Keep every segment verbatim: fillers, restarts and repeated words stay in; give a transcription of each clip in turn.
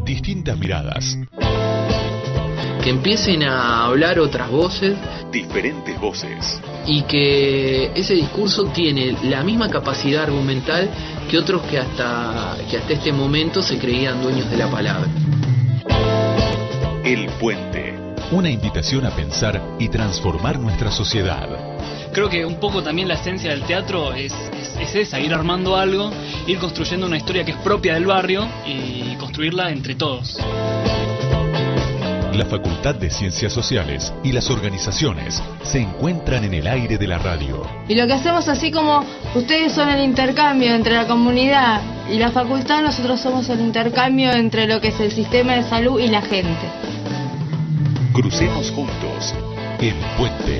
distintas miradas. Que empiecen a hablar otras voces. Diferentes voces. Y que ese discurso tiene la misma capacidad argumental que otros que hasta, que hasta este momento se creían dueños de la palabra. El Puente. Una invitación a pensar y transformar nuestra sociedad. Creo que un poco también la esencia del teatro es, es, es esa, ir armando algo, ir construyendo una historia que es propia del barrio y construirla entre todos. La Facultad de Ciencias Sociales y las organizaciones se encuentran en el aire de la radio. Y lo que hacemos, así como ustedes son el intercambio entre la comunidad y la facultad, nosotros somos el intercambio entre lo que es el sistema de salud y la gente. Crucemos juntos el puente.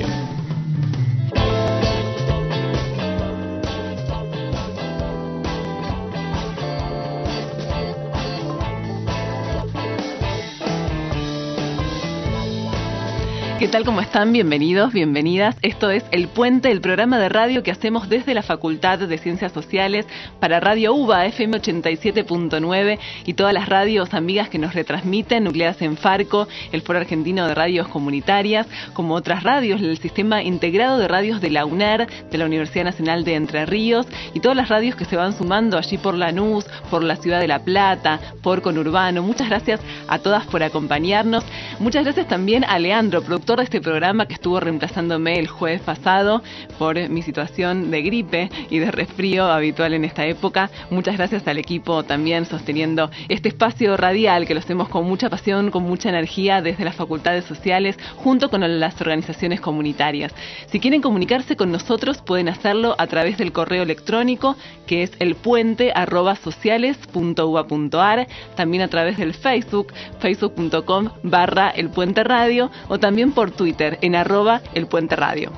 ¿Qué tal? ¿Cómo están? Bienvenidos, bienvenidas. Esto es El Puente, el programa de radio que hacemos desde la Facultad de Ciencias Sociales para Radio UBA, F M ochenta y siete punto nueve y todas las radios amigas que nos retransmiten, nucleadas en Farco, el Foro Argentino de Radios Comunitarias, como otras radios, el Sistema Integrado de Radios de la UNER, de la Universidad Nacional de Entre Ríos, y todas las radios que se van sumando allí por Lanús, por la Ciudad de La Plata, por Conurbano. Muchas gracias a todas por acompañarnos. Muchas gracias también a Leandro, productor de este programa, que estuvo reemplazándome el jueves pasado por mi situación de gripe y de resfrío habitual en esta época. Muchas gracias al equipo también sosteniendo este espacio radial que lo hacemos con mucha pasión, con mucha energía desde las facultades sociales junto con las organizaciones comunitarias. Si quieren comunicarse con nosotros pueden hacerlo a través del correo electrónico, que es elpuente arroba sociales punto uba punto ar, también a través del Facebook, facebook punto com barra elpuente radio, o también por Twitter en arroba el puente radio.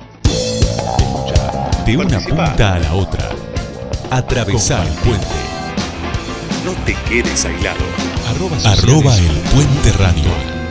De una punta a la otra, atravesar el puente. No te quedes aislado. Arroba, arroba el puente radio.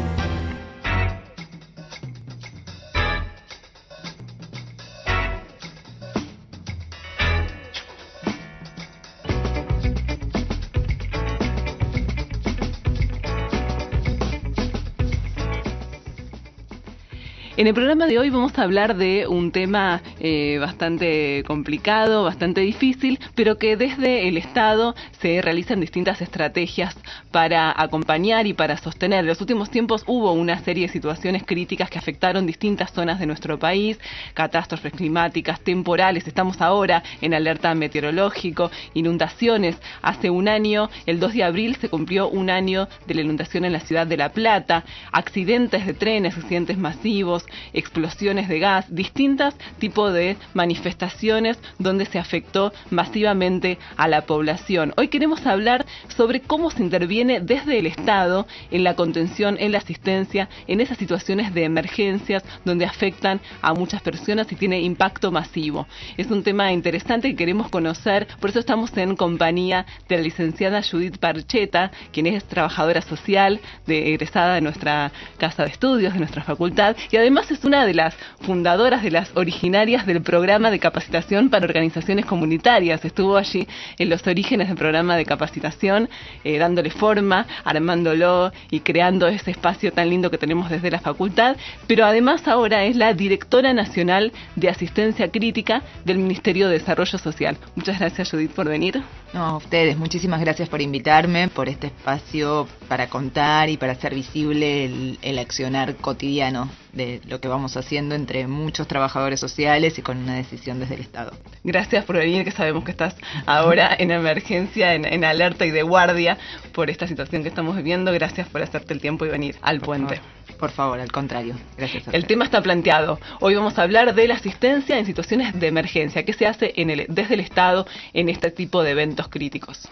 En el programa de hoy vamos a hablar de un tema eh, bastante complicado, bastante difícil, pero que desde el Estado se realizan distintas estrategias para acompañar y para sostener. En los últimos tiempos hubo una serie de situaciones críticas que afectaron distintas zonas de nuestro país, catástrofes climáticas, temporales, estamos ahora en alerta meteorológico, inundaciones. Hace un año, el dos de abril, se cumplió un año de la inundación en la ciudad de La Plata, accidentes de trenes, accidentes masivos, explosiones de gas, distintos tipos de manifestaciones donde se afectó masivamente a la población. Hoy queremos hablar sobre cómo se interviene desde el Estado en la contención, en la asistencia, en esas situaciones de emergencias donde afectan a muchas personas y tiene impacto masivo. Es un tema interesante que queremos conocer, por eso estamos en compañía de la licenciada Judith Parcheta, quien es trabajadora social, de, egresada de nuestra casa de estudios, de nuestra facultad, y además es una de las fundadoras, de las originarias del programa de capacitación para organizaciones comunitarias. Estuvo allí en los orígenes del programa de capacitación, eh, dándole forma, armándolo y creando ese espacio tan lindo que tenemos desde la facultad, pero además ahora es la directora nacional de asistencia crítica del Ministerio de Desarrollo Social. Muchas gracias, Judith, por venir. No, a ustedes, muchísimas gracias por invitarme, por este espacio para contar y para hacer visible el, el accionar cotidiano de lo que vamos haciendo entre muchos trabajadores sociales y con una decisión desde el Estado. Gracias por venir, que sabemos que estás ahora en emergencia, en, en alerta y de guardia por esta situación que estamos viviendo. Gracias por hacerte el tiempo y venir al por puente. Favor, por favor, al contrario. Gracias a El tema está planteado. Hoy vamos a hablar de la asistencia en situaciones de emergencia. ¿Qué se hace en el, desde el Estado en este tipo de eventos críticos?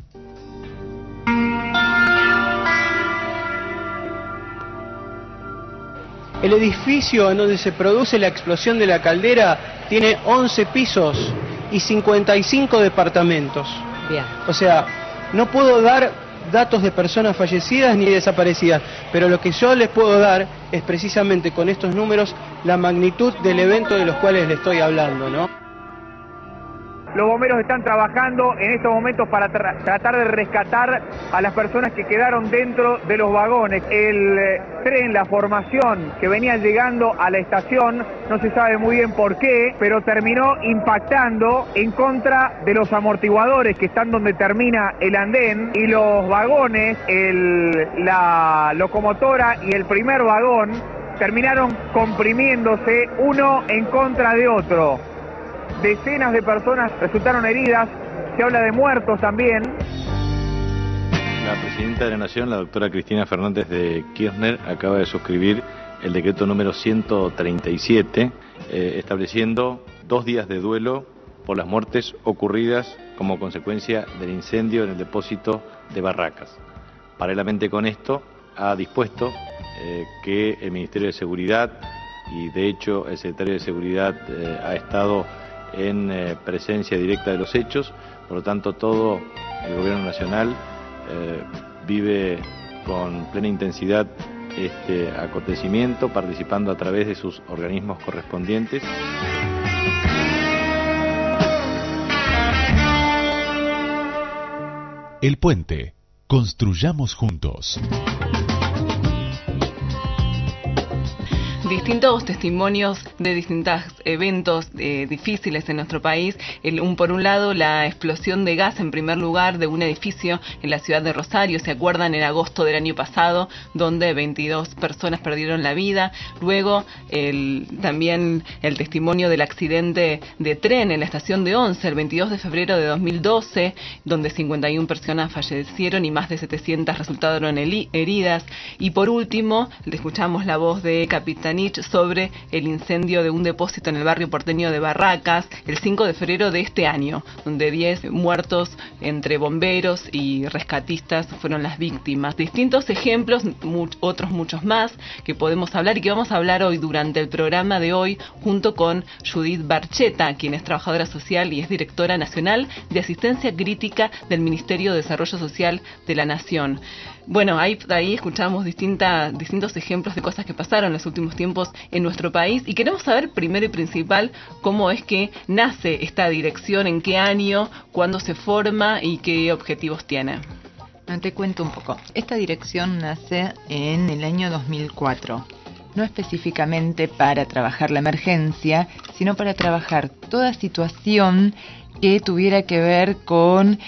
El edificio en donde se produce la explosión de la caldera tiene once pisos y cincuenta y cinco departamentos. Bien. O sea, no puedo dar datos de personas fallecidas ni desaparecidas, pero lo que yo les puedo dar es precisamente con estos números la magnitud del evento de los cuales les estoy hablando, ¿no? Los bomberos están trabajando en estos momentos para tra tratar de rescatar a las personas que quedaron dentro de los vagones. El eh, tren, la formación que venía llegando a la estación, no se sabe muy bien por qué, pero terminó impactando en contra de los amortiguadores que están donde termina el andén, y los vagones, el, la locomotora y el primer vagón terminaron comprimiéndose uno en contra de otro. Decenas de personas resultaron heridas, se habla de muertos también. La presidenta de la Nación, la doctora Cristina Fernández de Kirchner, acaba de suscribir el decreto número ciento treinta y siete, eh, estableciendo dos días de duelo por las muertes ocurridas como consecuencia del incendio en el depósito de Barracas. Paralelamente con esto, ha dispuesto eh, que el Ministerio de Seguridad, y de hecho el Secretario de Seguridad eh, ha estado en eh, presencia directa de los hechos, por lo tanto todo el Gobierno Nacional eh, vive con plena intensidad este acontecimiento, participando a través de sus organismos correspondientes. El Puente. Construyamos juntos. Distintos testimonios de distintos eventos eh, difíciles en nuestro país. El, un, por un lado, la explosión de gas en primer lugar de un edificio en la ciudad de Rosario. ¿Se acuerdan? En agosto del año pasado, donde veintidós personas perdieron la vida. Luego, el, también el testimonio del accidente de tren en la estación de Once, el veintidós de febrero de dos mil doce, donde cincuenta y una personas fallecieron y más de setecientas resultaron heridas. Y por último, escuchamos la voz de Capitán sobre el incendio de un depósito en el barrio porteño de Barracas el cinco de febrero de este año, donde diez muertos entre bomberos y rescatistas fueron las víctimas. Distintos ejemplos, mu otros muchos más que podemos hablar y que vamos a hablar hoy durante el programa de hoy junto con Judith Barcheta, quien es trabajadora social y es directora nacional de asistencia crítica del Ministerio de Desarrollo Social de la Nación. Bueno, ahí, ahí escuchamos distintas, distintos ejemplos de cosas que pasaron en los últimos tiempos en nuestro país y queremos saber primero y principal cómo es que nace esta dirección, en qué año, cuándo se forma y qué objetivos tiene. Te cuento un poco. Esta dirección nace en el año dos mil cuatro. No específicamente para trabajar la emergencia, sino para trabajar toda situación que tuviera que ver con...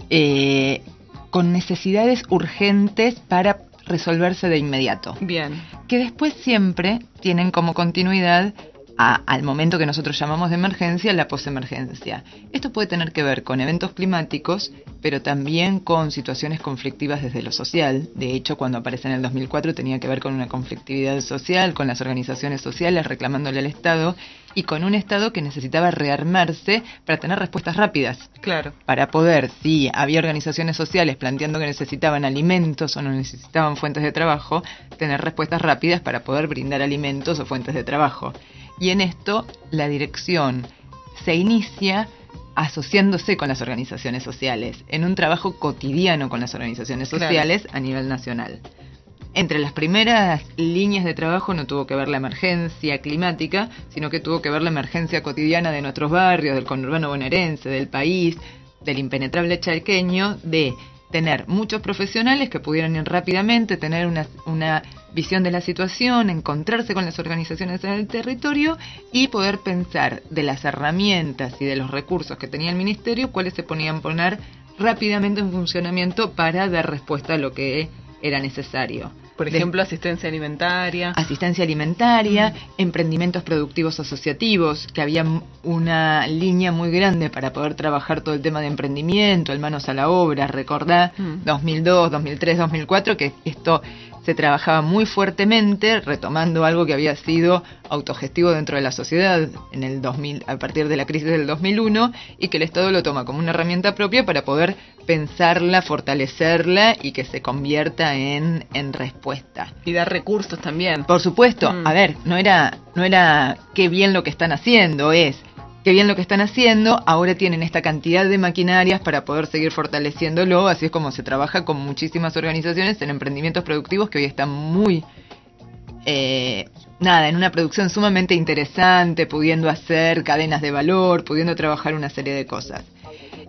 Eh, con necesidades urgentes para resolverse de inmediato. Bien. Que después siempre tienen como continuidad a, al momento que nosotros llamamos de emergencia, la posemergencia. Esto puede tener que ver con eventos climáticos, pero también con situaciones conflictivas desde lo social. De hecho, cuando aparece en el dos mil cuatro tenía que ver con una conflictividad social, con las organizaciones sociales reclamándole al Estado y con un Estado que necesitaba rearmarse para tener respuestas rápidas. Claro. Para poder, si había organizaciones sociales planteando que necesitaban alimentos o no necesitaban fuentes de trabajo, tener respuestas rápidas para poder brindar alimentos o fuentes de trabajo. Y en esto la dirección se inicia asociándose con las organizaciones sociales, en un trabajo cotidiano con las organizaciones sociales, claro, a nivel nacional. Entre las primeras líneas de trabajo no tuvo que ver la emergencia climática, sino que tuvo que ver la emergencia cotidiana de nuestros barrios, del conurbano bonaerense, del país, del impenetrable chaqueño, de tener muchos profesionales que pudieran ir rápidamente, tener una, una visión de la situación, encontrarse con las organizaciones en el territorio y poder pensar de las herramientas y de los recursos que tenía el ministerio, cuáles se ponían poner rápidamente en funcionamiento para dar respuesta a lo que era necesario. Por ejemplo, de, asistencia alimentaria. Asistencia alimentaria, mm. emprendimientos productivos asociativos, que había una línea muy grande para poder trabajar todo el tema de emprendimiento, el manos a la obra. Recordá, mm. dos mil dos, dos mil tres, dos mil cuatro, que esto se trabajaba muy fuertemente, retomando algo que había sido autogestivo dentro de la sociedad en el dos mil, a partir de la crisis del dos mil uno, y que el Estado lo toma como una herramienta propia para poder pensarla, fortalecerla y que se convierta en, en respuesta. Y dar recursos también. Por supuesto, mm. a ver, no era, no era qué bien lo que están haciendo, es qué bien lo que están haciendo, ahora tienen esta cantidad de maquinarias para poder seguir fortaleciéndolo, así es como se trabaja con muchísimas organizaciones en emprendimientos productivos que hoy están muy, eh, nada, en una producción sumamente interesante, pudiendo hacer cadenas de valor, pudiendo trabajar una serie de cosas.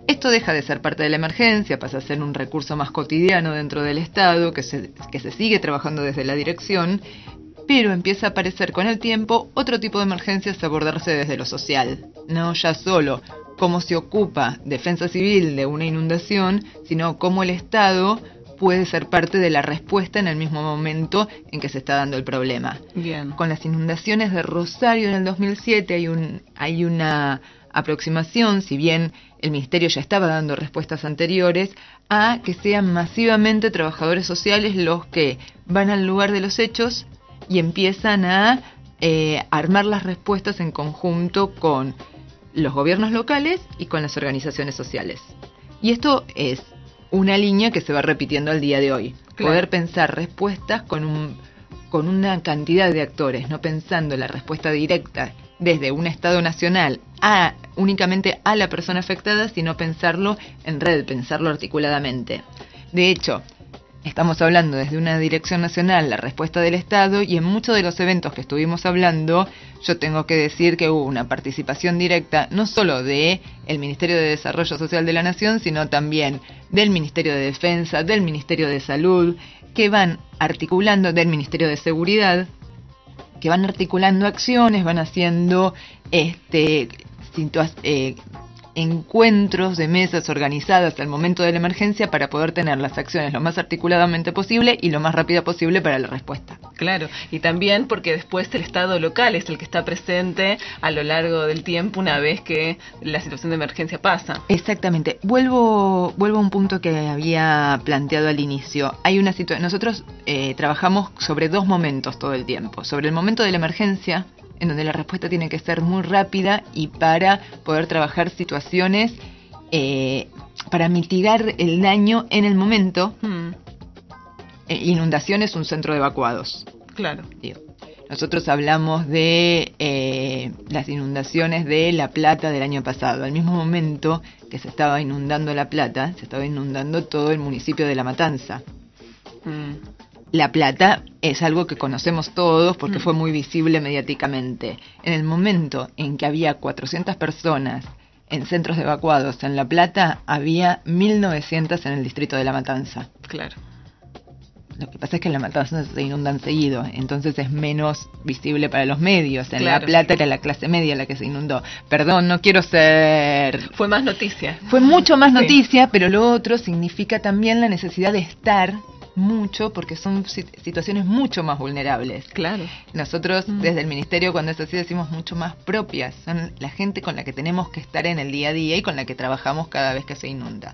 Esto deja de ser parte de la emergencia, pasa a ser un recurso más cotidiano dentro del Estado, que se, que se sigue trabajando desde la dirección, pero empieza a aparecer con el tiempo otro tipo de emergencias a abordarse desde lo social. No ya solo cómo se ocupa defensa civil de una inundación, sino cómo el Estado puede ser parte de la respuesta en el mismo momento en que se está dando el problema. Bien. Con las inundaciones de Rosario en el dos mil siete hay, un, hay una aproximación, si bien el Ministerio ya estaba dando respuestas anteriores, a que sean masivamente trabajadores sociales los que van al lugar de los hechos y empiezan a eh, armar las respuestas en conjunto con los gobiernos locales y con las organizaciones sociales. Y esto es una línea que se va repitiendo al día de hoy. Claro. Poder pensar respuestas con un con una cantidad de actores, no pensando la respuesta directa desde un Estado nacional a únicamente a la persona afectada, sino pensarlo en red, pensarlo articuladamente. De hecho, estamos hablando desde una dirección nacional, la respuesta del Estado, y en muchos de los eventos que estuvimos hablando, yo tengo que decir que hubo una participación directa, no solo de el Ministerio de Desarrollo Social de la Nación, sino también del Ministerio de Defensa, del Ministerio de Salud, que van articulando, del Ministerio de Seguridad, que van articulando acciones, van haciendo este situa- eh, encuentros de mesas organizadas al momento de la emergencia para poder tener las acciones lo más articuladamente posible y lo más rápida posible para la respuesta. Claro, y también porque después el Estado local es el que está presente a lo largo del tiempo una vez que la situación de emergencia pasa. Exactamente. Vuelvo vuelvo a un punto que había planteado al inicio. Hay una situa- Nosotros eh, trabajamos sobre dos momentos todo el tiempo. Sobre el momento de la emergencia, en donde la respuesta tiene que ser muy rápida y para poder trabajar situaciones eh, para mitigar el daño en el momento. Hmm. Eh, inundaciones, un centro de evacuados. Claro. Digo, nosotros hablamos de eh, las inundaciones de La Plata del año pasado. Al mismo momento que se estaba inundando La Plata, se estaba inundando todo el municipio de La Matanza. Hmm. La Plata es algo que conocemos todos porque Mm. fue muy visible mediáticamente. En el momento en que había cuatrocientas personas en centros de evacuados en La Plata, había mil novecientas en el distrito de La Matanza. Claro. Lo que pasa es que en La Matanza se inundan seguido, entonces es menos visible para los medios. En Claro. La Plata era la clase media la que se inundó. Perdón, no quiero ser... Fue más noticia. Fue mucho más Sí. noticia, pero lo otro significa también la necesidad de estar mucho, porque son situaciones mucho más vulnerables. Claro. Nosotros Mm. desde el Ministerio, cuando es así, decimos mucho más propias. Son la gente con la que tenemos que estar en el día a día y con la que trabajamos cada vez que se inunda.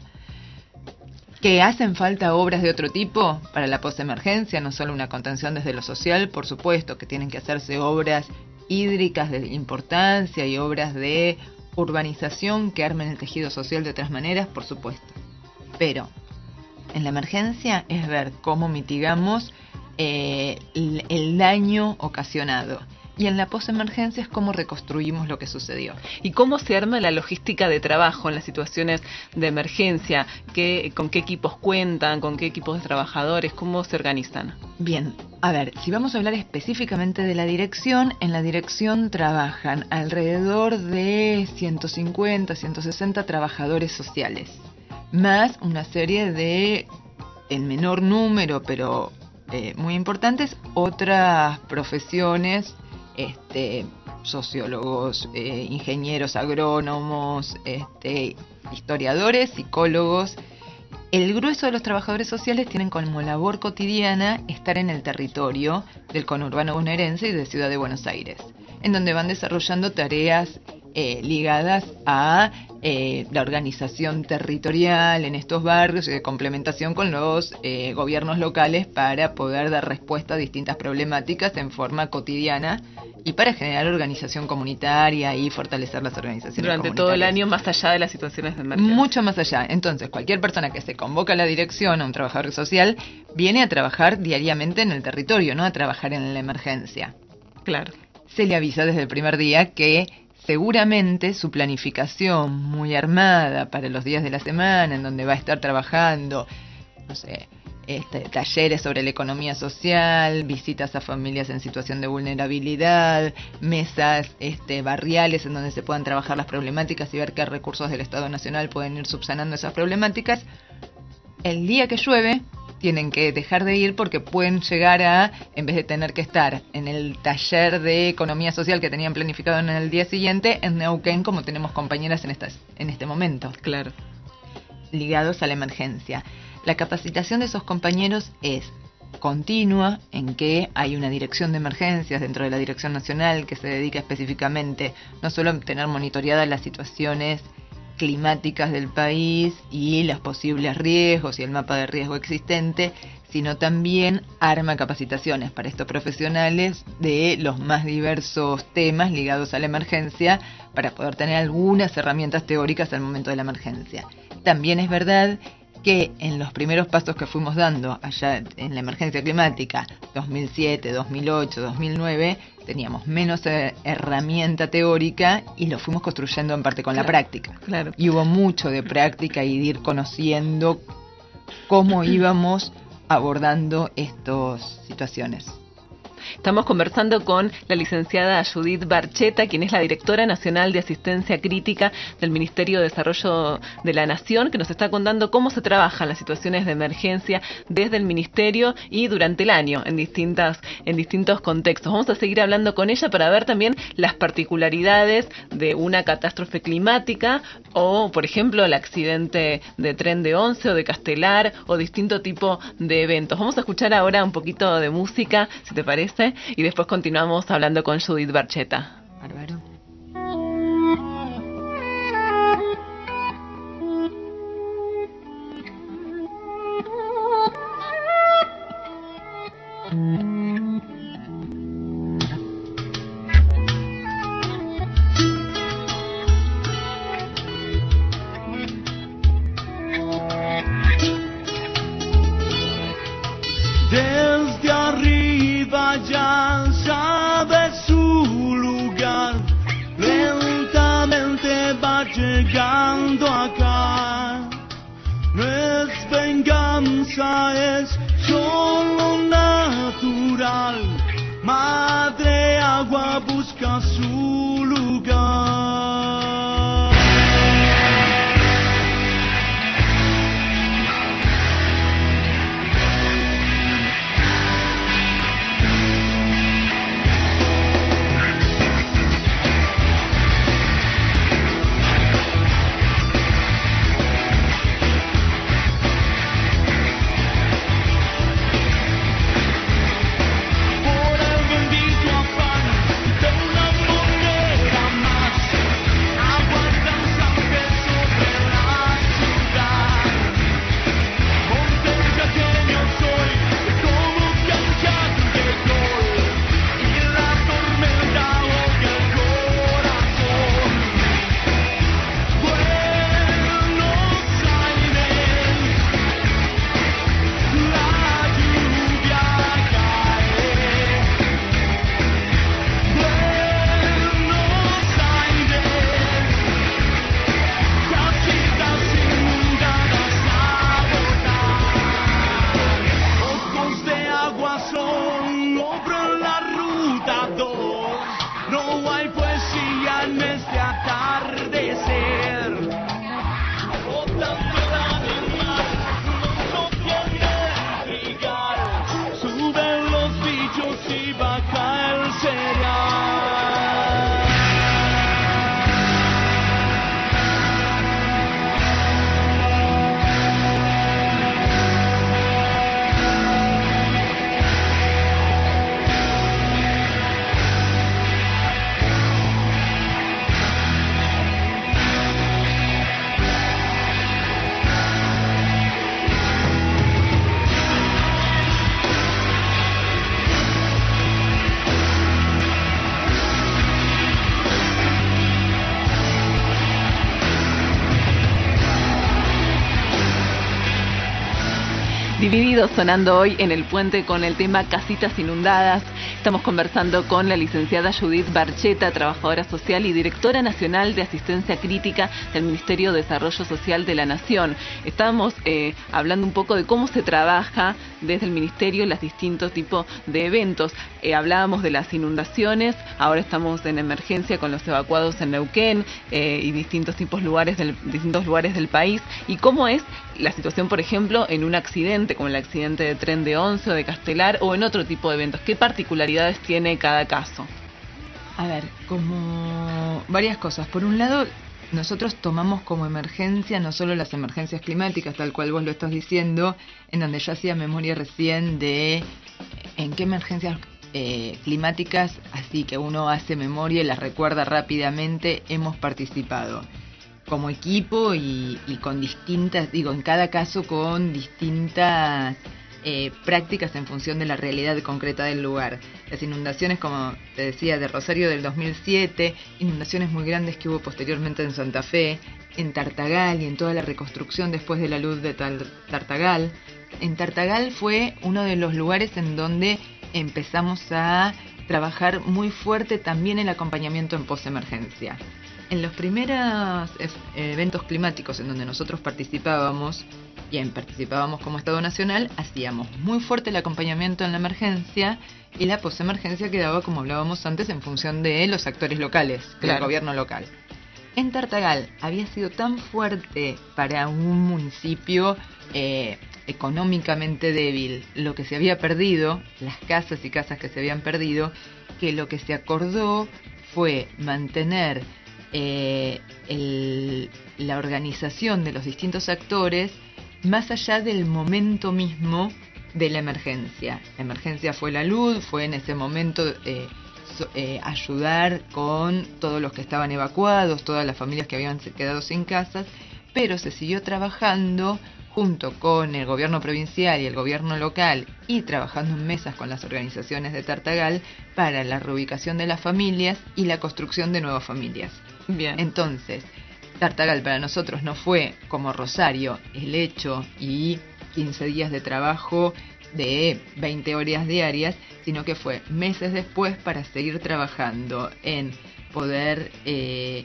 ¿Que hacen falta obras de otro tipo para la postemergencia? No solo una contención desde lo social, por supuesto que tienen que hacerse obras hídricas de importancia y obras de urbanización que armen el tejido social de otras maneras, por supuesto. Pero en la emergencia es ver cómo mitigamos eh, el, el daño ocasionado. Y en la postemergencia es cómo reconstruimos lo que sucedió. ¿Y cómo se arma la logística de trabajo en las situaciones de emergencia? ¿Qué, ¿Con qué equipos cuentan? ¿Con qué equipos de trabajadores? ¿Cómo se organizan? Bien, a ver, si vamos a hablar específicamente de la dirección, en la dirección trabajan alrededor de ciento cincuenta, ciento sesenta trabajadores sociales, más una serie de, en menor número, pero eh, muy importantes, otras profesiones, este, sociólogos, eh, ingenieros, agrónomos, este, historiadores, psicólogos. El grueso de los trabajadores sociales tienen como labor cotidiana estar en el territorio del conurbano bonaerense y de Ciudad de Buenos Aires, en donde van desarrollando tareas eh, ligadas a eh, la organización territorial en estos barrios y de complementación con los eh, gobiernos locales para poder dar respuesta a distintas problemáticas en forma cotidiana y para generar organización comunitaria y fortalecer las organizaciones Durante comunitarias. todo el año, más allá de las situaciones de emergencia. Mucho más allá. Entonces, cualquier persona que se convoca a la dirección, a un trabajador social, viene a trabajar diariamente en el territorio, no a trabajar en la emergencia. Claro. Se le avisa desde el primer día que seguramente su planificación muy armada para los días de la semana, en donde va a estar trabajando, no sé, este, talleres sobre la economía social, visitas a familias en situación de vulnerabilidad, mesas este, barriales en donde se puedan trabajar las problemáticas y ver qué recursos del Estado Nacional pueden ir subsanando esas problemáticas. El día que llueve tienen que dejar de ir porque pueden llegar a, en vez de tener que estar en el taller de economía social que tenían planificado en el día siguiente, en Neuquén, como tenemos compañeras en, estas, en este momento. Claro. Ligados a la emergencia. La capacitación de esos compañeros es continua, en que hay una dirección de emergencias dentro de la Dirección Nacional que se dedica específicamente no solo a tener monitoreadas las situaciones climáticas del país y los posibles riesgos y el mapa de riesgo existente, sino también arma capacitaciones para estos profesionales de los más diversos temas ligados a la emergencia para poder tener algunas herramientas teóricas al momento de la emergencia. También es verdad que en los primeros pasos que fuimos dando allá en la emergencia climática, dos mil siete, dos mil ocho, dos mil nueve, teníamos menos eh, herramienta teórica y lo fuimos construyendo en parte con claro, la práctica. Claro. Y hubo mucho de práctica y de ir conociendo cómo íbamos abordando estas situaciones. Estamos conversando con la licenciada Judith Barcheta, quien es la directora nacional de asistencia crítica del Ministerio de Desarrollo de la Nación, que nos está contando cómo se trabajan las situaciones de emergencia desde el Ministerio y durante el año en distintas en distintos contextos. Vamos a seguir hablando con ella para ver también las particularidades de una catástrofe climática o, por ejemplo, el accidente de tren de Once o de Castelar o distinto tipo de eventos. Vamos a escuchar ahora un poquito de música, si te parece, y después continuamos hablando con Judith Barcheta. Bárbaro. Desde arriba ya sabe su lugar, lentamente va llegando acá. No es venganza, es solo natural. Madre agua busca su lugar. Divididos sonando hoy en el puente con el tema Casitas Inundadas. Estamos conversando con la licenciada Judith Barcheta, trabajadora social y directora nacional de asistencia crítica del Ministerio de Desarrollo Social de la Nación. Estábamos eh, hablando un poco de cómo se trabaja desde el Ministerio en los distintos tipos de eventos. Eh, hablábamos de las inundaciones, ahora estamos en emergencia con los evacuados en Neuquén eh, y distintos tipos lugares del, distintos lugares del país. Y cómo es la situación, por ejemplo, en un accidente como el accidente de tren de Once o de Castelar o en otro tipo de eventos. ¿Qué particularidades tiene cada caso? A ver, como varias cosas. Por un lado, nosotros tomamos como emergencia no solo las emergencias climáticas, tal cual vos lo estás diciendo, en donde yo hacía memoria recién de en qué emergencias eh, climáticas, así que uno hace memoria y las recuerda rápidamente, hemos participado como equipo y, y con distintas, digo, en cada caso con distintas eh, prácticas en función de la realidad concreta del lugar. Las inundaciones, como te decía, de Rosario del dos mil siete, inundaciones muy grandes que hubo posteriormente en Santa Fe, en Tartagal y en toda la reconstrucción después de la luz de Tartagal. En Tartagal fue uno de los lugares en donde empezamos a trabajar muy fuerte también el acompañamiento en posemergencia. En los primeros eventos climáticos en donde nosotros participábamos, y en participábamos como Estado Nacional, hacíamos muy fuerte el acompañamiento en la emergencia y la posemergencia quedaba, como hablábamos antes, en función de los actores locales, claro, del gobierno local. En Tartagal había sido tan fuerte para un municipio eh, económicamente débil lo que se había perdido, las casas y casas que se habían perdido, que lo que se acordó fue mantener Eh, el, la organización de los distintos actores más allá del momento mismo de la emergencia. La emergencia fue la luz, fue en ese momento eh, so, eh, ayudar con todos los que estaban evacuados, todas las familias que habían quedado sin casas, pero se siguió trabajando junto con el gobierno provincial y el gobierno local y trabajando en mesas con las organizaciones de Tartagal para la reubicación de las familias y la construcción de nuevas familias. Bien. Entonces, Tartagal para nosotros no fue como Rosario el hecho y quince días de trabajo de veinte horas diarias, sino que fue meses después para seguir trabajando en poder eh,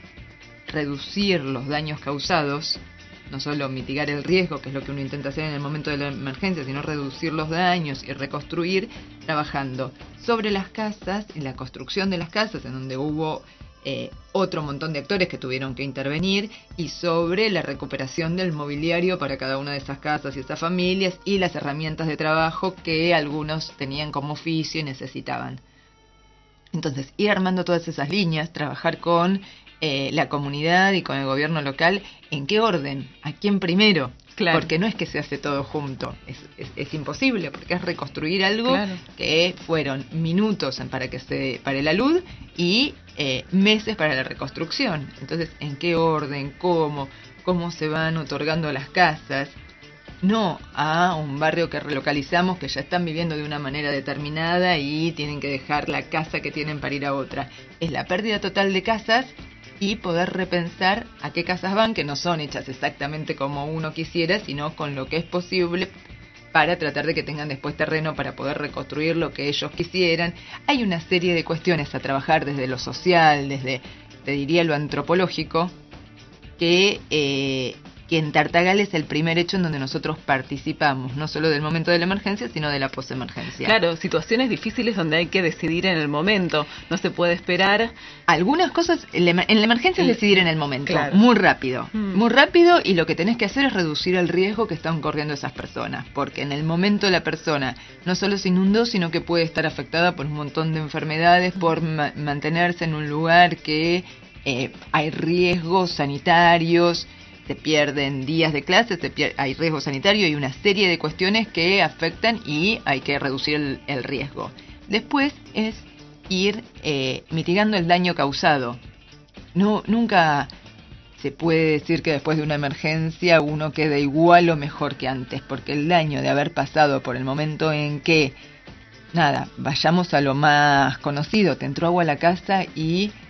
reducir los daños causados, no solo mitigar el riesgo, que es lo que uno intenta hacer en el momento de la emergencia, sino reducir los daños y reconstruir, trabajando sobre las casas y la construcción de las casas, en donde hubo eh, otro montón de actores que tuvieron que intervenir, y sobre la recuperación del mobiliario para cada una de esas casas y esas familias, y las herramientas de trabajo que algunos tenían como oficio y necesitaban. Entonces, ir armando todas esas líneas, trabajar con Eh, la comunidad y con el gobierno local, ¿en qué orden? ¿A quién primero? Claro. Porque no es que se hace todo junto, es, es, es imposible, porque es reconstruir algo, claro, que fueron minutos para que se pare la luz y eh, meses para la reconstrucción. Entonces, ¿en qué orden? ¿Cómo? ¿Cómo se van otorgando las casas? No a un barrio que relocalizamos, que ya están viviendo de una manera determinada y tienen que dejar la casa que tienen para ir a otra. Es la pérdida total de casas y poder repensar a qué casas van, que no son hechas exactamente como uno quisiera, sino con lo que es posible para tratar de que tengan después terreno para poder reconstruir lo que ellos quisieran. Hay una serie de cuestiones a trabajar desde lo social, desde, te diría, lo antropológico, que, eh, que en Tartagal es el primer hecho en donde nosotros participamos, no solo del momento de la emergencia, sino de la posemergencia. Claro, situaciones difíciles donde hay que decidir en el momento, no se puede esperar. Algunas cosas, en la emergencia es decidir en el momento, claro, muy rápido, mm. muy rápido, y lo que tenés que hacer es reducir el riesgo que están corriendo esas personas, porque en el momento la persona no solo se inundó, sino que puede estar afectada por un montón de enfermedades, mm. por ma- mantenerse en un lugar que eh, hay riesgos sanitarios, se pierden días de clase, se pier- hay riesgo sanitario y una serie de cuestiones que afectan y hay que reducir el, el riesgo. Después es ir eh, mitigando el daño causado. No, nunca se puede decir que después de una emergencia uno quede igual o mejor que antes, porque el daño de haber pasado por el momento en que, nada, vayamos a lo más conocido, te entró agua a la casa y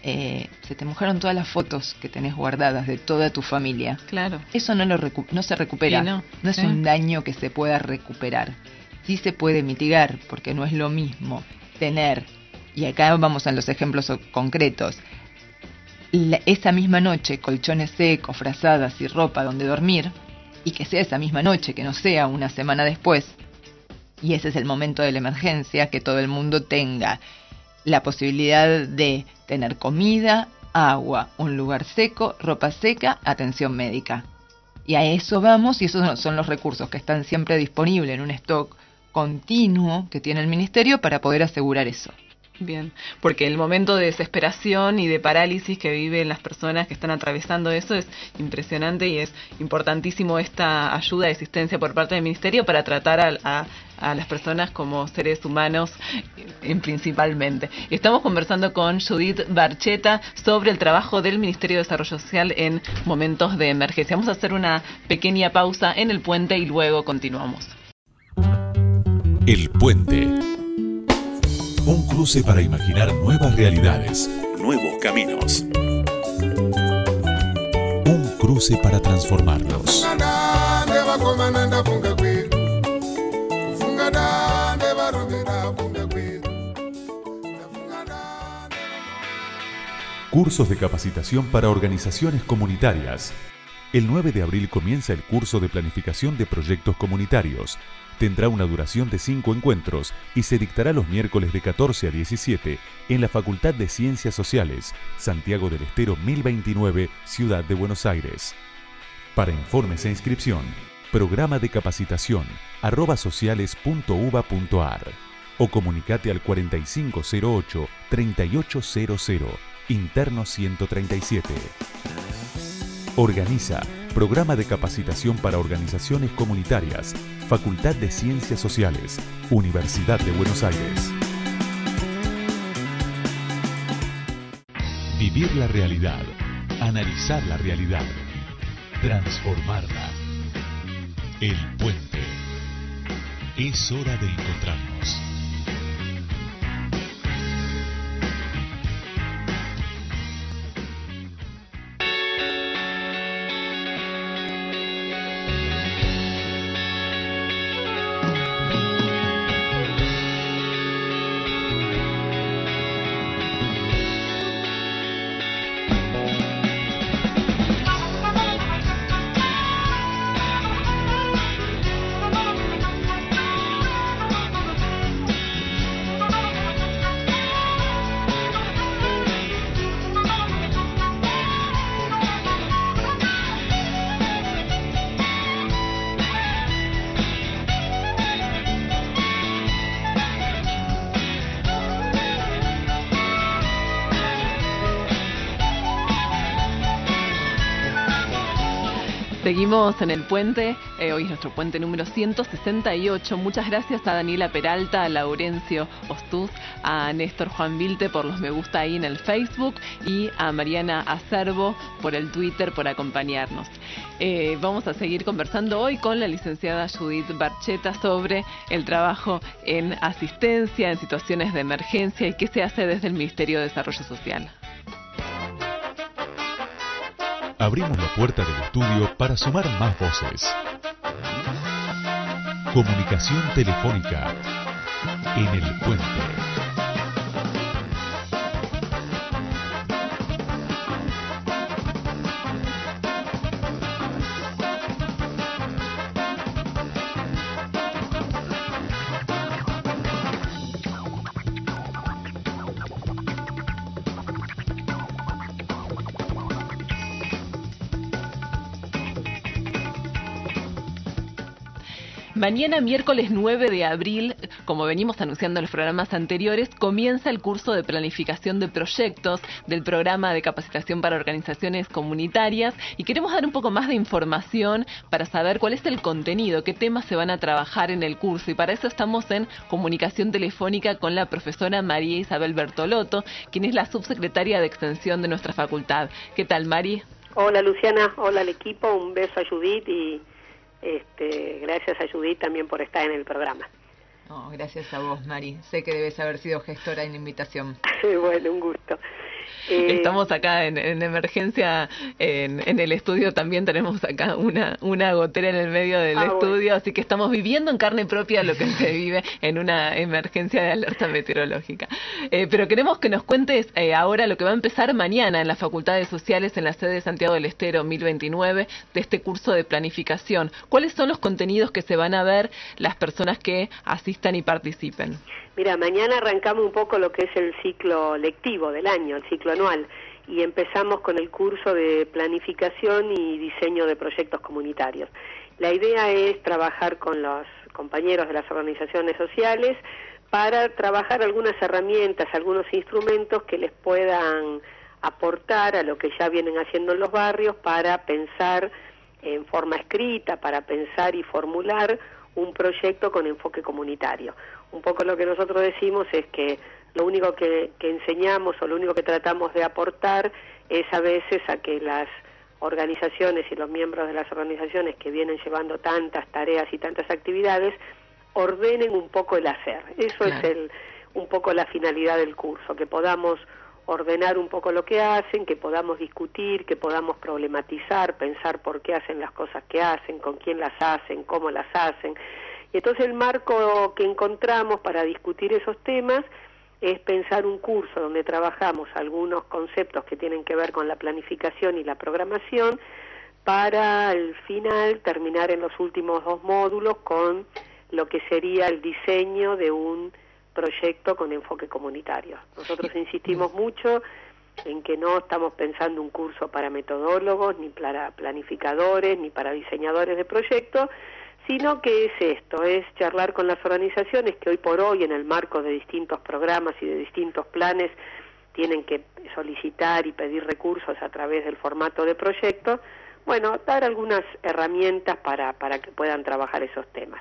eh, se te mojaron todas las fotos que tenés guardadas de toda tu familia. Claro. Eso no, lo recu- no se recupera. Sí, no. No es Sí. un daño que se pueda recuperar. Sí se puede mitigar, porque no es lo mismo tener, y acá vamos a los ejemplos concretos, la, esa misma noche colchones secos, frazadas y ropa donde dormir, y que sea esa misma noche, que no sea una semana después, y ese es el momento de la emergencia, que todo el mundo tenga la posibilidad de tener comida, agua, un lugar seco, ropa seca, atención médica. Y a eso vamos, y esos son los recursos que están siempre disponibles en un stock continuo que tiene el Ministerio para poder asegurar eso. Bien, porque el momento de desesperación y de parálisis que viven las personas que están atravesando eso es impresionante, y es importantísimo esta ayuda y asistencia por parte del Ministerio para tratar a, a, a las personas como seres humanos en principalmente. Estamos conversando con Judith Barcheta sobre el trabajo del Ministerio de Desarrollo Social en momentos de emergencia. Vamos a hacer una pequeña pausa en el puente y luego continuamos. El Puente. Un cruce para imaginar nuevas realidades, nuevos caminos. Un cruce para transformarnos. Cursos de capacitación para organizaciones comunitarias. El nueve de abril comienza el curso de planificación de proyectos comunitarios. Tendrá una duración de cinco encuentros y se dictará los miércoles de catorce a diecisiete en la Facultad de Ciencias Sociales, Santiago del Estero mil veintinueve, Ciudad de Buenos Aires. Para informes e inscripción, programa de capacitación arroba sociales punto uva punto ar o comunicate al cuarenta y cinco cero ocho, treinta y ocho cero cero, interno ciento treinta y siete. Organiza Programa de Capacitación para Organizaciones Comunitarias, Facultad de Ciencias Sociales, Universidad de Buenos Aires. Vivir la realidad, analizar la realidad, transformarla. El Puente. Es hora de encontrarnos. Seguimos en el puente, eh, hoy es nuestro puente número ciento sesenta y ocho. Muchas gracias a Daniela Peralta, a Laurencio Ostuz, a Néstor Juan Vilte por los me gusta ahí en el Facebook y a Mariana Acerbo por el Twitter por acompañarnos. Eh, vamos a seguir conversando hoy con la licenciada Judith Barcheta sobre el trabajo en asistencia en situaciones de emergencia y qué se hace desde el Ministerio de Desarrollo Social. Abrimos la puerta del estudio para sumar más voces. Comunicación telefónica en el puente. Mañana, miércoles nueve de abril, como venimos anunciando en los programas anteriores, comienza el curso de planificación de proyectos del programa de capacitación para organizaciones comunitarias y queremos dar un poco más de información para saber cuál es el contenido, qué temas se van a trabajar en el curso, y para eso estamos en comunicación telefónica con la profesora María Isabel Bertolotto, quien es la subsecretaria de Extensión de nuestra facultad. ¿Qué tal, Mari? Hola, Luciana. Hola al equipo. Un beso a Judith y Este, gracias a Judith también por estar en el programa. No, gracias a vos, Mari. Sé que debes haber sido gestora en la invitación. Bueno, un gusto. Eh, Estamos acá en, en emergencia, en, en el estudio también tenemos acá una, una gotera en el medio del ah, estudio, bueno. Así que estamos viviendo en carne propia lo que se vive en una emergencia de alerta meteorológica. Eh, pero queremos que nos cuentes eh, ahora lo que va a empezar mañana en la Facultad de Sociales en la sede de Santiago del Estero mil veintinueve de este curso de planificación. ¿Cuáles son los contenidos que se van a ver las personas que asistan y participen? Mira, mañana arrancamos un poco lo que es el ciclo lectivo del año, el ciclo anual, y empezamos con el curso de planificación y diseño de proyectos comunitarios. La idea es trabajar con los compañeros de las organizaciones sociales para trabajar algunas herramientas, algunos instrumentos que les puedan aportar a lo que ya vienen haciendo en los barrios para pensar en forma escrita, para pensar y formular un proyecto con enfoque comunitario. Un poco lo que nosotros decimos es que lo único que, que enseñamos o lo único que tratamos de aportar es a veces a que las organizaciones y los miembros de las organizaciones que vienen llevando tantas tareas y tantas actividades ordenen un poco el hacer. Eso claro. es el, un poco la finalidad del curso, que podamos ordenar un poco lo que hacen, que podamos discutir, que podamos problematizar, pensar por qué hacen las cosas que hacen, con quién las hacen, cómo las hacen. Y entonces el marco que encontramos para discutir esos temas es pensar un curso donde trabajamos algunos conceptos que tienen que ver con la planificación y la programación para al final terminar en los últimos dos módulos con lo que sería el diseño de un proyecto con enfoque comunitario. Nosotros insistimos mucho en que no estamos pensando un curso para metodólogos, ni para planificadores, ni para diseñadores de proyectos, sino que es esto, es charlar con las organizaciones que hoy por hoy, en el marco de distintos programas y de distintos planes, tienen que solicitar y pedir recursos a través del formato de proyecto, bueno, dar algunas herramientas para, para que puedan trabajar esos temas.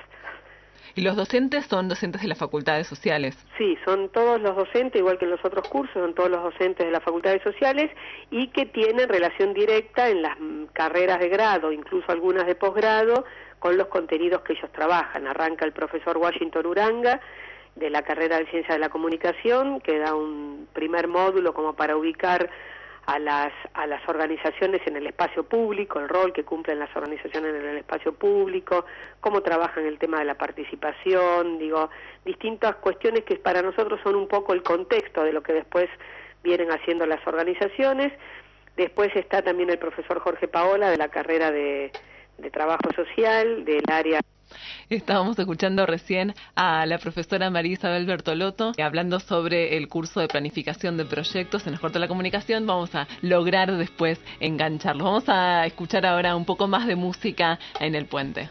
¿Y los docentes son docentes de las facultades sociales? Sí, son todos los docentes, igual que en los otros cursos, son todos los docentes de las facultades sociales y que tienen relación directa en las carreras de grado, incluso algunas de posgrado, con los contenidos que ellos trabajan. Arranca el profesor Washington Uranga, de la carrera de Ciencia de la Comunicación, que da un primer módulo como para ubicar a las a las organizaciones en el espacio público, el rol que cumplen las organizaciones en el espacio público, cómo trabajan el tema de la participación, digo, distintas cuestiones que para nosotros son un poco el contexto de lo que después vienen haciendo las organizaciones. Después está también el profesor Jorge Paola, de la carrera de, de Trabajo Social, del área... Estábamos escuchando recién a la profesora María Isabel Bertolotto hablando sobre el curso de planificación de proyectos. Se nos cortó la comunicación, vamos a lograr después engancharlo. Vamos a escuchar ahora un poco más de música en el puente.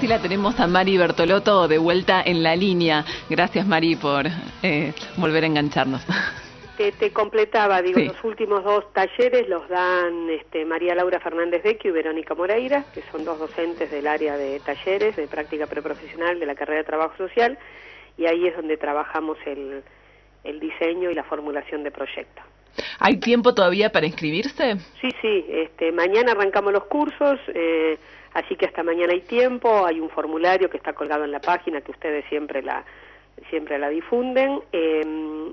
sí la tenemos a Mari Bertolotto de vuelta en la línea. Gracias, Mari, por eh, volver a engancharnos. Te, te completaba, digo, sí. Los últimos dos talleres los dan este, María Laura Fernández Vecchio y Verónica Moreira, que son dos docentes del área de talleres de práctica preprofesional de la carrera de Trabajo Social, y ahí es donde trabajamos el, el diseño y la formulación de proyectos. ¿Hay tiempo todavía para inscribirse? Sí, sí, este, mañana arrancamos los cursos, eh, así que hasta mañana hay tiempo, hay un formulario que está colgado en la página que ustedes siempre la siempre la difunden, eh,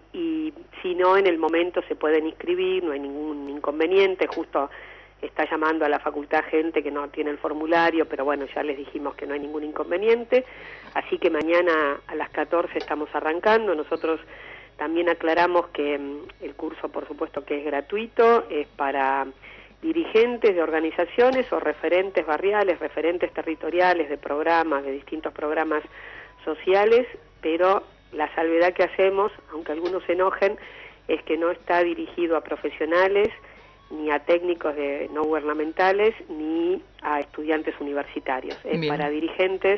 y si no, en el momento se pueden inscribir, no hay ningún inconveniente. Justo está llamando a la facultad gente que no tiene el formulario, pero bueno, ya les dijimos que no hay ningún inconveniente, así que mañana a las catorce estamos arrancando. Nosotros también aclaramos que el curso, por supuesto, que es gratuito, es para dirigentes de organizaciones o referentes barriales, referentes territoriales de programas, de distintos programas sociales, pero la salvedad que hacemos, aunque algunos se enojen, es que no está dirigido a profesionales, ni a técnicos de no gubernamentales, ni a estudiantes universitarios. Es Bien. Para dirigentes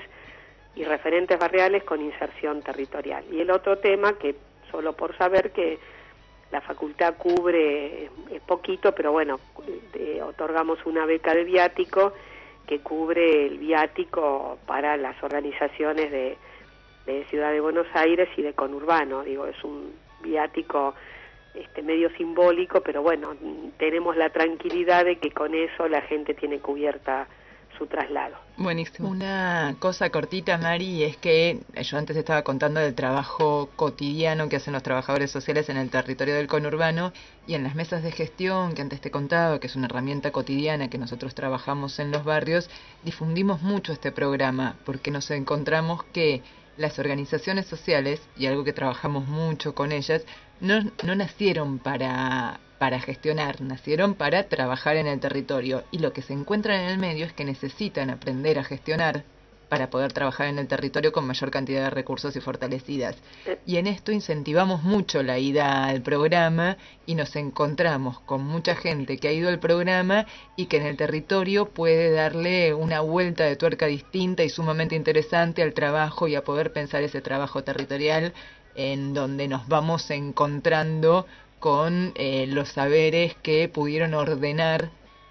y referentes barriales con inserción territorial. Y el otro tema, que solo por saber que la facultad cubre, es poquito, pero bueno, eh, otorgamos una beca de viático que cubre el viático para las organizaciones de de Ciudad de Buenos Aires y de conurbano. Digo, es un viático este, medio simbólico, pero bueno, tenemos la tranquilidad de que con eso la gente tiene cubierta su traslado. Buenísimo. Una cosa cortita, Mari, es que yo antes estaba contando del trabajo cotidiano que hacen los trabajadores sociales en el territorio del conurbano, y en las mesas de gestión que antes te contaba, que es una herramienta cotidiana que nosotros trabajamos en los barrios, difundimos mucho este programa, porque nos encontramos que las organizaciones sociales, y algo que trabajamos mucho con ellas, no, no nacieron para, para gestionar, nacieron para trabajar en el territorio, y lo que se encuentran en el medio es que necesitan aprender a gestionar para poder trabajar en el territorio con mayor cantidad de recursos y fortalecidas. Y en esto incentivamos mucho la ida al programa, y nos encontramos con mucha gente que ha ido al programa y que en el territorio puede darle una vuelta de tuerca distinta y sumamente interesante al trabajo, y a poder pensar ese trabajo territorial en donde nos vamos encontrando con eh, los saberes que pudieron ordenar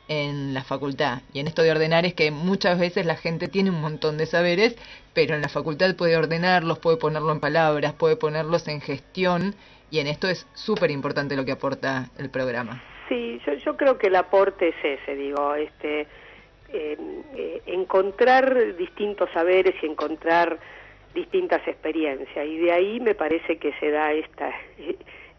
en la facultad. Y en esto de ordenar es que muchas veces la gente tiene un montón de saberes, pero en la facultad puede ordenarlos, puede ponerlo en palabras, puede ponerlos en gestión, y en esto es súper importante lo que aporta el programa. Sí, yo, yo creo que el aporte es ese, digo, este eh, eh, encontrar distintos saberes y encontrar distintas experiencias, y de ahí me parece que se da esta eh,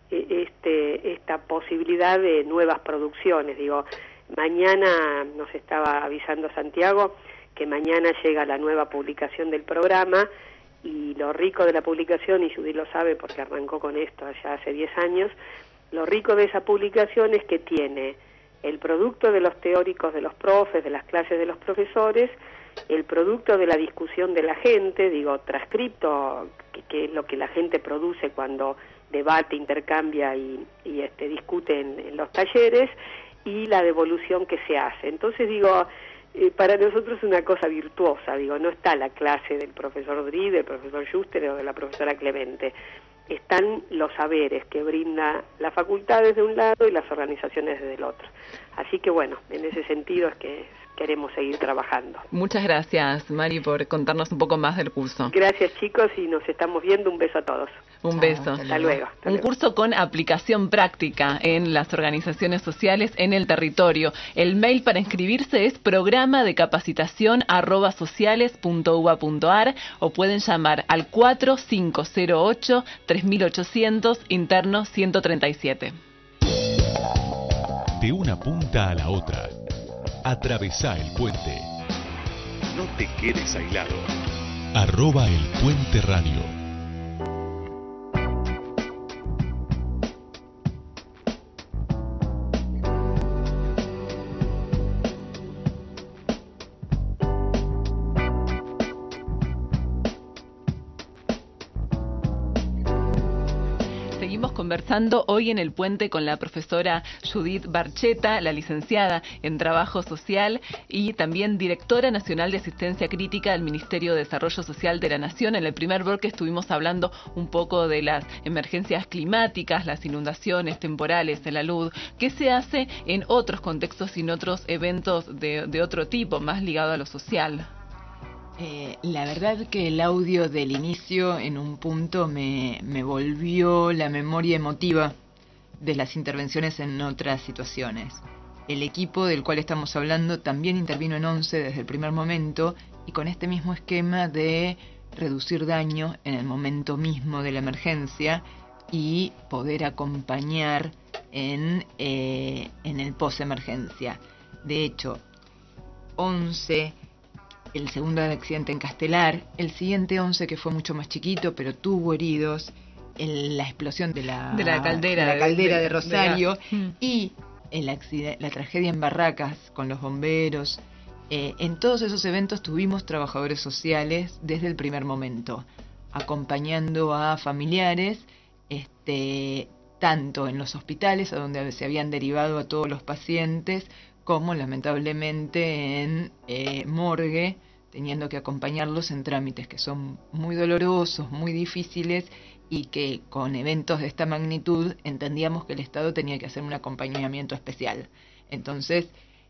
este esta posibilidad de nuevas producciones. Digo, mañana nos estaba avisando Santiago que mañana llega la nueva publicación del programa, y lo rico de la publicación, y Judy lo sabe porque arrancó con esto allá hace diez años, lo rico de esa publicación es que tiene el producto de los teóricos de los profes, de las clases de los profesores, el producto de la discusión de la gente, digo, transcripto, que, que es lo que la gente produce cuando debate, intercambia y, y este, discute en, en los talleres, y la devolución que se hace. Entonces digo, eh, para nosotros es una cosa virtuosa, digo, no está la clase del profesor Dri, del profesor Schuster o de la profesora Clemente, están los saberes que brinda la facultad desde un lado y las organizaciones desde el otro. Así que bueno, en ese sentido es que queremos seguir trabajando. Muchas gracias, Mari, por contarnos un poco más del curso. Gracias, chicos, y nos estamos viendo. Un beso a todos. Un beso. Hasta luego. Hasta un luego. curso con aplicación práctica en las organizaciones sociales en el territorio. El mail para inscribirse es programa de capacitación arroba sociales punto u b a punto a r, o pueden llamar al cuatro cinco cero ocho tres mil ochocientos interno ciento treinta y siete. De una punta a la otra, atravesá el puente. No te quedes aislado. Arroba el Puente Radio. conversando hoy en El Puente con la profesora Judith Barcheta, la licenciada en Trabajo Social y también directora nacional de Asistencia Crítica del Ministerio de Desarrollo Social de la Nación. En el primer bloque estuvimos hablando un poco de las emergencias climáticas, las inundaciones temporales, de la luz, qué se hace en otros contextos y en otros eventos de, de otro tipo, más ligado a lo social. Eh, la verdad que el audio del inicio en un punto me, me volvió la memoria emotiva de las intervenciones en otras situaciones. El equipo del cual estamos hablando también intervino en ONCE desde el primer momento y con este mismo esquema de reducir daño en el momento mismo de la emergencia y poder acompañar en, eh, en el post-emergencia. De hecho, ONCE, el segundo accidente en Castelar, el siguiente ONCE que fue mucho más chiquito pero tuvo heridos, el, la explosión de la, de la caldera de, la caldera de, de, de Rosario de la... y el accidente, la tragedia en Barracas con los bomberos. Eh, en todos esos eventos tuvimos trabajadores sociales desde el primer momento, acompañando a familiares, este, tanto en los hospitales a donde se habían derivado a todos los pacientes, como lamentablemente en eh, morgue, teniendo que acompañarlos en trámites que son muy dolorosos, muy difíciles y que con eventos de esta magnitud entendíamos que el Estado tenía que hacer un acompañamiento especial. Entonces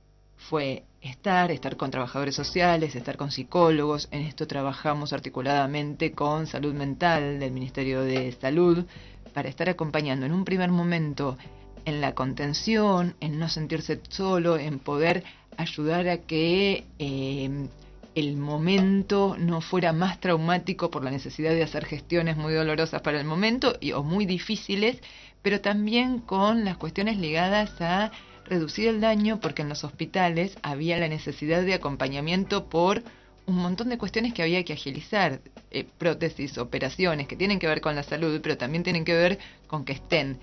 fue estar, estar con trabajadores sociales, estar con psicólogos. En esto trabajamos articuladamente con Salud Mental del Ministerio de Salud para estar acompañando en un primer momento en la contención, en no sentirse solo, en poder ayudar a que eh, el momento no fuera más traumático por la necesidad de hacer gestiones muy dolorosas para el momento y, o muy difíciles, pero también con las cuestiones ligadas a reducir el daño, porque en los hospitales había la necesidad de acompañamiento por un montón de cuestiones que había que agilizar, eh, prótesis, operaciones que tienen que ver con la salud, pero también tienen que ver con que estén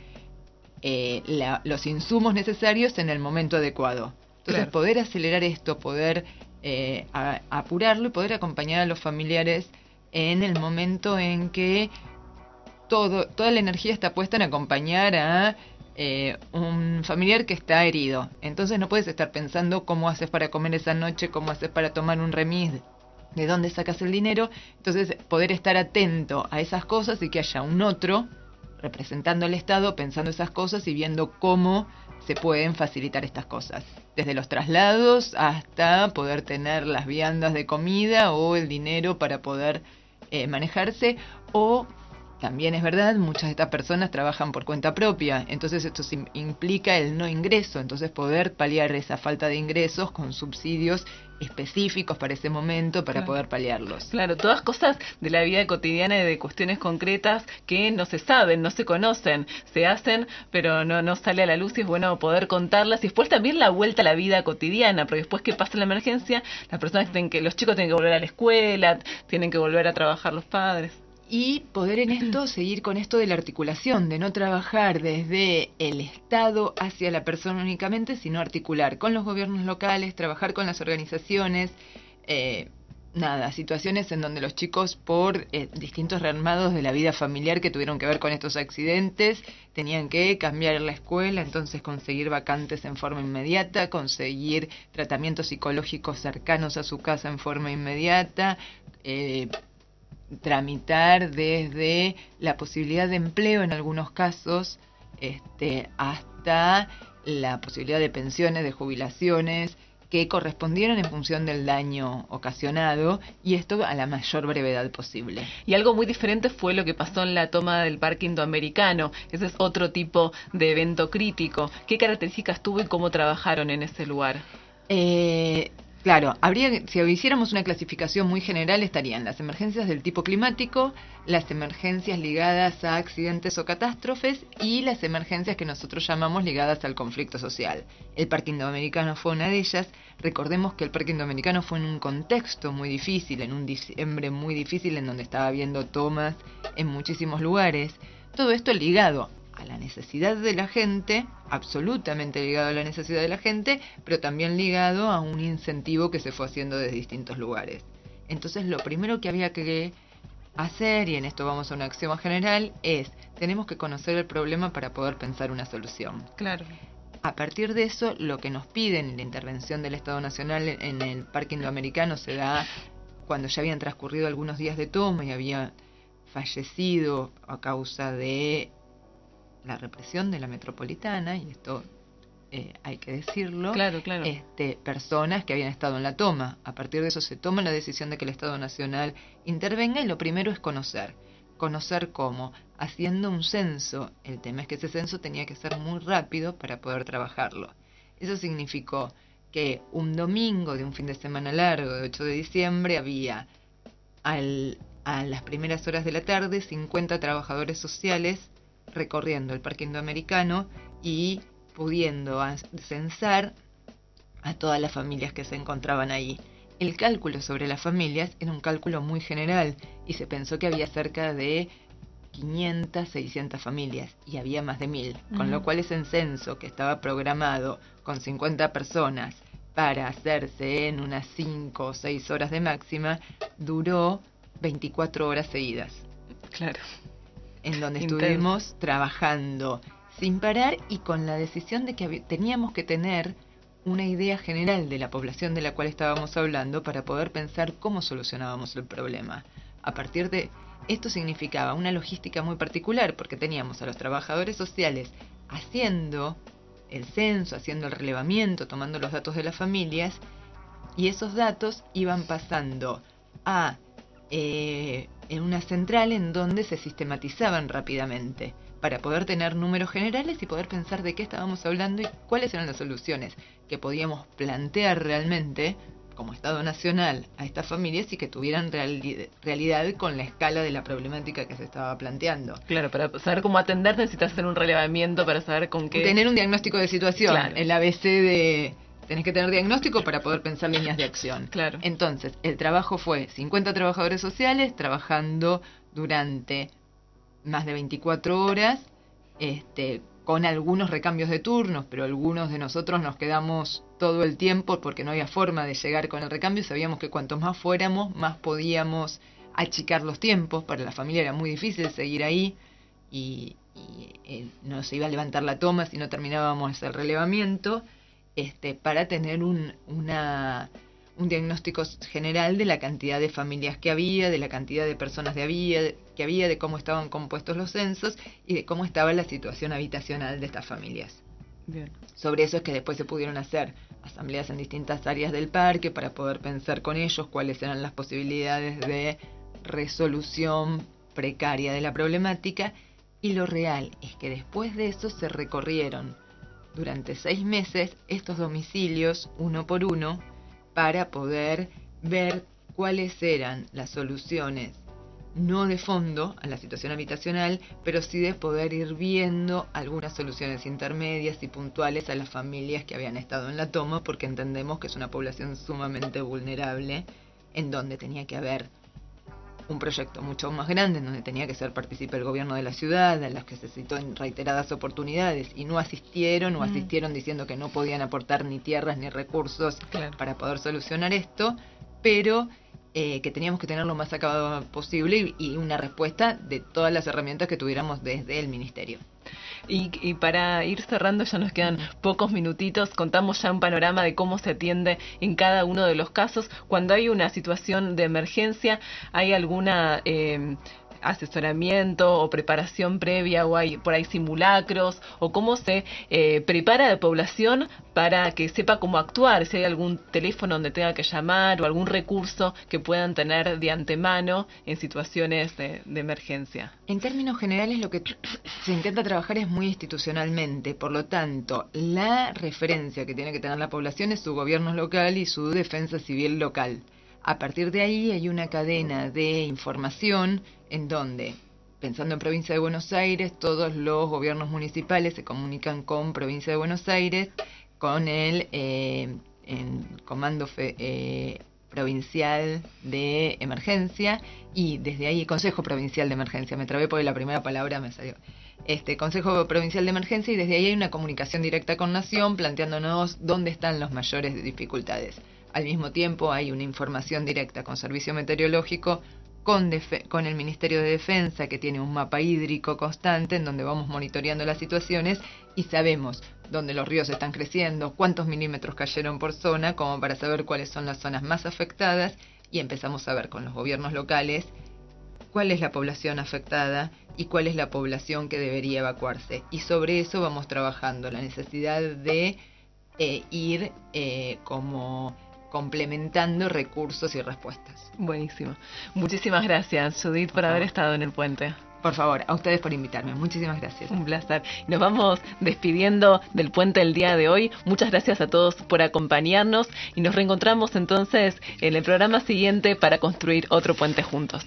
Eh, la, los insumos necesarios en el momento adecuado. Entonces, claro, poder acelerar esto, poder eh, a, apurarlo y poder acompañar a los familiares en el momento en que todo, toda la energía está puesta en acompañar a eh, un familiar que está herido. Entonces no puedes estar pensando cómo haces para comer esa noche, cómo haces para tomar un remis, de dónde sacas el dinero. Entonces, poder estar atento a esas cosas y que haya un otro representando al Estado, pensando esas cosas y viendo cómo se pueden facilitar estas cosas. Desde los traslados hasta poder tener las viandas de comida o el dinero para poder eh, manejarse. O también es verdad, muchas de estas personas trabajan por cuenta propia, entonces esto implica el no ingreso. Entonces poder paliar esa falta de ingresos con subsidios específicos para ese momento, para claro, poder paliarlos. Claro, todas cosas de la vida cotidiana y de cuestiones concretas que no se saben, no se conocen, se hacen, pero no, no sale a la luz y es bueno poder contarlas. Y después también la vuelta a la vida cotidiana, porque después que pasa la emergencia, las personas tienen que, los chicos tienen que volver a la escuela, tienen que volver a trabajar los padres. Y poder en esto seguir con esto de la articulación, de no trabajar desde el Estado hacia la persona únicamente, sino articular con los gobiernos locales, trabajar con las organizaciones, eh, nada, situaciones en donde los chicos por eh, distintos rearmados de la vida familiar que tuvieron que ver con estos accidentes, tenían que cambiar la escuela, entonces conseguir vacantes en forma inmediata, conseguir tratamientos psicológicos cercanos a su casa en forma inmediata, eh, tramitar desde la posibilidad de empleo en algunos casos este, hasta la posibilidad de pensiones, de jubilaciones que correspondieron en función del daño ocasionado, y esto a la mayor brevedad posible. Y algo muy diferente fue lo que pasó en la toma del Parque Indoamericano. Ese es otro tipo de evento crítico. ¿Qué características tuvo y cómo trabajaron en ese lugar? Eh... Claro, habría, si hiciéramos una clasificación muy general, estarían las emergencias del tipo climático, las emergencias ligadas a accidentes o catástrofes y las emergencias que nosotros llamamos ligadas al conflicto social. El Parque Indoamericano fue una de ellas. Recordemos que el Parque Indoamericano fue en un contexto muy difícil, en un diciembre muy difícil, en donde estaba habiendo tomas en muchísimos lugares. Todo esto ligado a la necesidad de la gente, absolutamente ligado a la necesidad de la gente, pero también ligado a un incentivo que se fue haciendo desde distintos lugares. Entonces, lo primero que había que hacer, y en esto vamos a un axioma general, es tenemos que conocer el problema para poder pensar una solución. Claro. A partir de eso, lo que nos piden, la intervención del Estado Nacional en el Parque Indoamericano se da cuando ya habían transcurrido algunos días de toma y había fallecido a causa de la represión de la metropolitana, y esto eh, hay que decirlo, claro, claro. Este, personas que habían estado en la toma. A partir de eso se toma la decisión de que el Estado Nacional intervenga, y lo primero es conocer. Conocer cómo, haciendo un censo. El tema es que ese censo tenía que ser muy rápido para poder trabajarlo. Eso significó que un domingo de un fin de semana largo, de ocho de diciembre, había al, a las primeras horas de la tarde cincuenta trabajadores sociales recorriendo el Parque Indoamericano y pudiendo censar a todas las familias que se encontraban ahí. El cálculo sobre las familias era un cálculo muy general y se pensó que había cerca de quinientas, seiscientas familias y había más de mil, uh-huh. Con lo cual ese censo que estaba programado con cincuenta personas para hacerse en unas cinco o seis horas de máxima duró veinticuatro horas seguidas. Claro. En donde Intenso. Estuvimos trabajando sin parar y con la decisión de que teníamos que tener una idea general de la población de la cual estábamos hablando para poder pensar cómo solucionábamos el problema. A partir de esto significaba una logística muy particular, porque teníamos a los trabajadores sociales haciendo el censo, haciendo el relevamiento, tomando los datos de las familias, y esos datos iban pasando a eh, en una central en donde se sistematizaban rápidamente para poder tener números generales y poder pensar de qué estábamos hablando y cuáles eran las soluciones que podíamos plantear realmente como Estado Nacional a estas familias y que tuvieran reali- realidad con la escala de la problemática que se estaba planteando. Claro, para saber cómo atender necesitas hacer un relevamiento para saber con qué... Tener un diagnóstico de situación, claro. El A B C de... Tenés que tener diagnóstico para poder pensar líneas de acción. Claro. Entonces, el trabajo fue cincuenta trabajadores sociales trabajando durante más de veinticuatro horas, este, con algunos recambios de turnos, pero algunos de nosotros nos quedamos todo el tiempo porque no había forma de llegar con el recambio. Sabíamos que cuanto más fuéramos, más podíamos achicar los tiempos. Para la familia era muy difícil seguir ahí y, y eh, no se iba a levantar la toma si no terminábamos el relevamiento, este, para tener un, una... un diagnóstico general de la cantidad de familias que había, de la cantidad de personas de había, que había, de cómo estaban compuestos los censos y de cómo estaba la situación habitacional de estas familias. Bien. Sobre eso es que después se pudieron hacer asambleas en distintas áreas del parque para poder pensar con ellos cuáles eran las posibilidades de resolución precaria de la problemática, y lo real es que después de eso se recorrieron durante seis meses estos domicilios uno por uno para poder ver cuáles eran las soluciones, no de fondo a la situación habitacional, pero sí de poder ir viendo algunas soluciones intermedias y puntuales a las familias que habían estado en la toma, porque entendemos que es una población sumamente vulnerable, en donde tenía que haber un proyecto mucho más grande, en donde tenía que ser partícipe el gobierno de la ciudad, a los que se citó en reiteradas oportunidades, y no asistieron, o Mm. asistieron diciendo que no podían aportar ni tierras ni recursos Claro. para poder solucionar esto, pero eh, que teníamos que tener lo más acabado posible y, y una respuesta de todas las herramientas que tuviéramos desde el ministerio. Y, y para ir cerrando, ya nos quedan pocos minutitos, contamos ya un panorama de cómo se atiende en cada uno de los casos. Cuando hay una situación de emergencia, ¿hay alguna eh, asesoramiento o preparación previa, o hay por ahí simulacros, o cómo se eh, prepara la población para que sepa cómo actuar? Si hay algún teléfono donde tenga que llamar o algún recurso que puedan tener de antemano en situaciones de, de emergencia. En términos generales, lo que se intenta trabajar es muy institucionalmente, por lo tanto, la referencia que tiene que tener la población es su gobierno local y su defensa civil local. A partir de ahí hay una cadena de información en donde, pensando en Provincia de Buenos Aires, todos los gobiernos municipales se comunican con Provincia de Buenos Aires, con el eh, en Comando Fe, eh, Provincial de Emergencia, y desde ahí Consejo Provincial de Emergencia, me trabé porque la primera palabra me salió, este Consejo Provincial de Emergencia, y desde ahí hay una comunicación directa con Nación planteándonos dónde están las mayores dificultades. Al mismo tiempo hay una información directa con Servicio Meteorológico, con, con el Ministerio de Defensa, que tiene un mapa hídrico constante en donde vamos monitoreando las situaciones y sabemos dónde los ríos están creciendo, cuántos milímetros cayeron por zona, como para saber cuáles son las zonas más afectadas, y empezamos a ver con los gobiernos locales cuál es la población afectada y cuál es la población que debería evacuarse. Y sobre eso vamos trabajando, la necesidad de eh, ir eh, como complementando recursos y respuestas. Buenísimo. Muchísimas gracias, Judith, por haber estado en El Puente. Por favor, a ustedes por invitarme. Muchísimas gracias. Un placer. Nos vamos despidiendo del Puente el día de hoy. Muchas gracias a todos por acompañarnos y nos reencontramos entonces en el programa siguiente para construir otro puente juntos.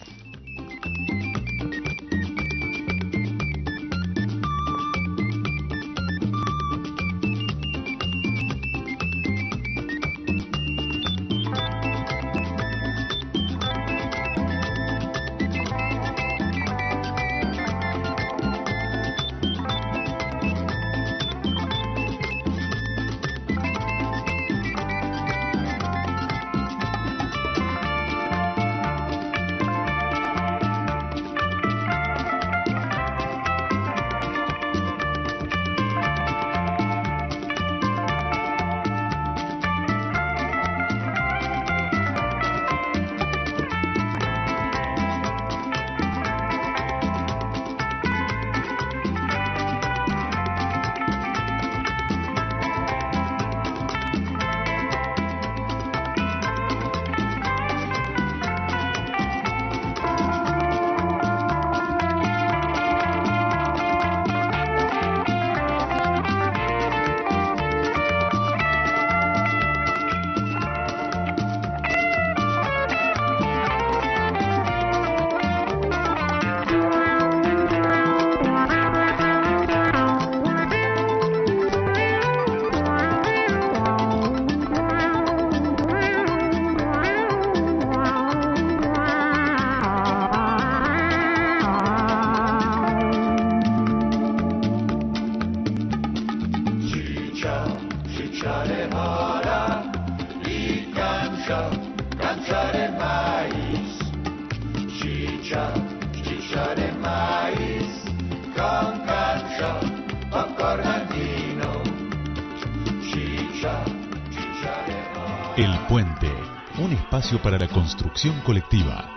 El Puente, un espacio para la construcción colectiva.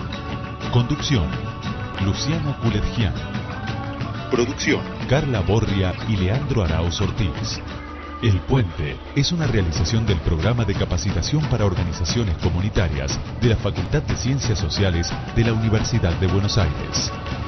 Conducción, Luciano Culetgian. Producción, Carla Borria y Leandro Arauz Ortiz. El Puente es una realización del Programa de Capacitación para Organizaciones Comunitarias de la Facultad de Ciencias Sociales de la Universidad de Buenos Aires.